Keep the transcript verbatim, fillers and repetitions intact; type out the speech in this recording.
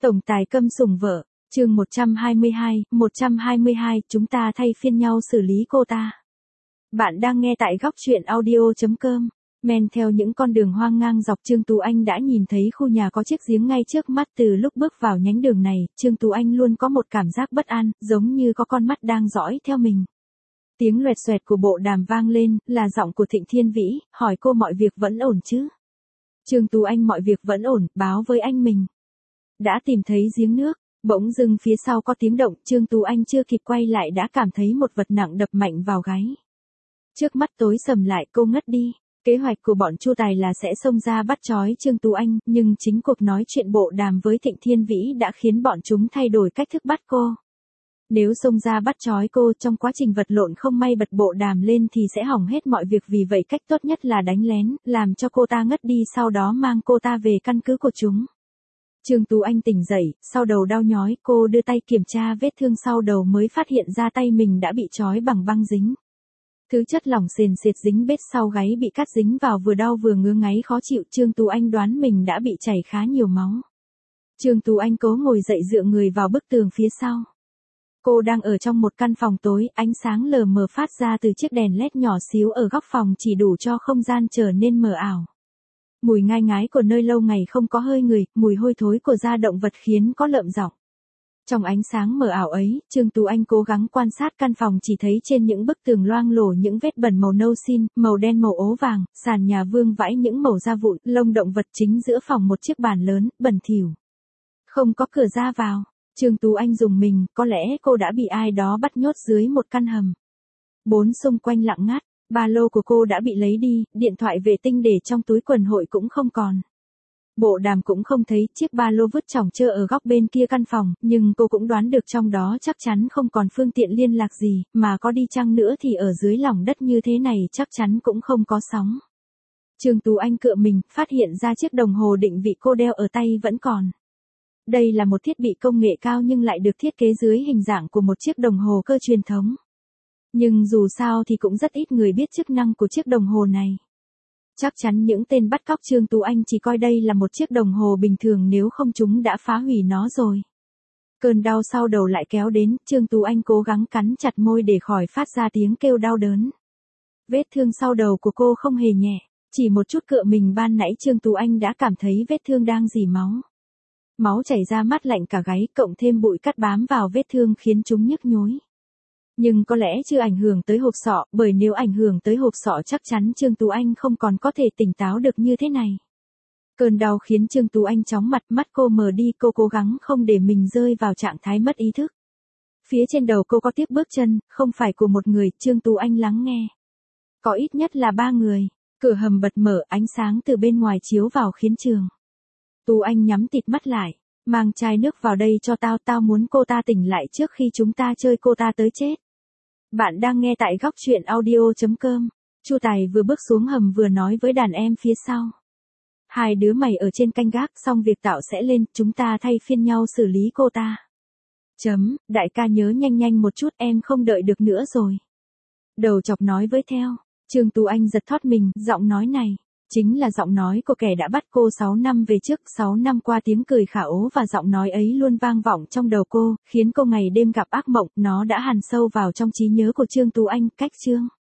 Tổng tài câm sủng vợ, chương một trăm hai mươi hai, một trăm hai mươi hai, chúng ta thay phiên nhau xử lý cô ta. Bạn đang nghe tại góc truyện audio chấm com. Men theo những con đường hoang ngang dọc Trương Tú Anh đã nhìn thấy khu nhà có chiếc giếng ngay trước mắt. Từ lúc bước vào nhánh đường này, Trương Tú Anh luôn có một cảm giác bất an, giống như có con mắt đang dõi theo mình. Tiếng loẹt xoẹt của bộ đàm vang lên, là giọng của Thịnh Thiên Vĩ, hỏi cô mọi việc vẫn ổn chứ? Trương Tú Anh mọi việc vẫn ổn, báo với anh mình. Đã tìm thấy giếng nước, bỗng dưng phía sau có tiếng động, Trương Tú Anh chưa kịp quay lại đã cảm thấy một vật nặng đập mạnh vào gáy. Trước mắt tối sầm lại, cô ngất đi. Kế hoạch của bọn Chu Tài là sẽ xông ra bắt trói Trương Tú Anh, nhưng chính cuộc nói chuyện bộ đàm với Thịnh Thiên Vĩ đã khiến bọn chúng thay đổi cách thức bắt cô. Nếu xông ra bắt trói cô trong quá trình vật lộn không may bật bộ đàm lên thì sẽ hỏng hết mọi việc, vì vậy cách tốt nhất là đánh lén, làm cho cô ta ngất đi sau đó mang cô ta về căn cứ của chúng. Trương Tú Anh tỉnh dậy, sau đầu đau nhói, cô đưa tay kiểm tra vết thương sau đầu mới phát hiện ra tay mình đã bị trói bằng băng dính. Thứ chất lỏng sền sệt dính bết sau gáy bị cắt dính vào vừa đau vừa ngứa ngáy khó chịu. Trương Tú Anh đoán mình đã bị chảy khá nhiều máu. Trương Tú Anh cố ngồi dậy dựa người vào bức tường phía sau. Cô đang ở trong một căn phòng tối, ánh sáng lờ mờ phát ra từ chiếc đèn led nhỏ xíu ở góc phòng chỉ đủ cho không gian trở nên mờ ảo. Mùi ngai ngái của nơi lâu ngày không có hơi người, mùi hôi thối của da động vật khiến có lợm giọng. Trong ánh sáng mờ ảo ấy, Trương Tú Anh cố gắng quan sát căn phòng, chỉ thấy trên những bức tường loang lổ những vết bẩn màu nâu xin, màu đen màu ố vàng, sàn nhà vương vãi những màu da vụn, lông động vật. Chính giữa phòng một chiếc bàn lớn, bẩn thỉu. Không có cửa ra vào. Trương Tú Anh rùng mình, có lẽ cô đã bị ai đó bắt nhốt dưới một căn hầm. Bốn xung quanh lặng ngắt, ba lô của cô đã bị lấy đi, điện thoại vệ tinh để trong túi quần hội cũng không còn. Bộ đàm cũng không thấy, chiếc ba lô vứt chỏng chơ ở góc bên kia căn phòng, nhưng cô cũng đoán được trong đó chắc chắn không còn phương tiện liên lạc gì, mà có đi chăng nữa thì ở dưới lòng đất như thế này chắc chắn cũng không có sóng. Trương Tú Anh cựa mình, phát hiện ra chiếc đồng hồ định vị cô đeo ở tay vẫn còn. Đây là một thiết bị công nghệ cao nhưng lại được thiết kế dưới hình dạng của một chiếc đồng hồ cơ truyền thống. Nhưng dù sao thì cũng rất ít người biết chức năng của chiếc đồng hồ này. Chắc chắn những tên bắt cóc Trương Tú Anh chỉ coi đây là một chiếc đồng hồ bình thường, nếu không chúng đã phá hủy nó rồi. Cơn đau sau đầu lại kéo đến, Trương Tú Anh cố gắng cắn chặt môi để khỏi phát ra tiếng kêu đau đớn. Vết thương sau đầu của cô không hề nhẹ, chỉ một chút cựa mình ban nãy Trương Tú Anh đã cảm thấy vết thương đang rỉ máu. Máu chảy ra mát lạnh cả gáy, cộng thêm bụi cát bám vào vết thương khiến chúng nhức nhối. Nhưng có lẽ chưa ảnh hưởng tới hộp sọ, bởi nếu ảnh hưởng tới hộp sọ chắc chắn Trương Tú Anh không còn có thể tỉnh táo được như thế này. Cơn đau khiến Trương Tú Anh chóng mặt, mắt cô mờ đi, cô cố gắng không để mình rơi vào trạng thái mất ý thức. Phía trên đầu cô có tiếng bước chân, không phải của một người. Trương Tú Anh lắng nghe. Có ít nhất là ba người. Cửa hầm bật mở, ánh sáng từ bên ngoài chiếu vào khiến Trương Tú Anh nhắm tịt mắt lại. Mang chai nước vào đây cho tao, tao muốn cô ta tỉnh lại trước khi chúng ta chơi cô ta tới chết. Bạn đang nghe tại góc truyện audio chấm com. Chu Tài vừa bước xuống hầm vừa nói với đàn em phía sau. Hai đứa mày ở trên canh gác, xong việc tạo sẽ lên, chúng ta thay phiên nhau xử lý cô ta. Chấm, đại ca nhớ nhanh nhanh một chút, em không đợi được nữa rồi. Đầu chọc nói với theo. Trương Tú Anh giật thót mình, giọng nói này chính là giọng nói của kẻ đã bắt cô sáu năm về trước. Sáu năm qua tiếng cười khả ố và giọng nói ấy luôn vang vọng trong đầu cô, khiến cô ngày đêm gặp ác mộng. Nó đã hằn sâu vào trong trí nhớ của Trương Tú Anh. Cách Trương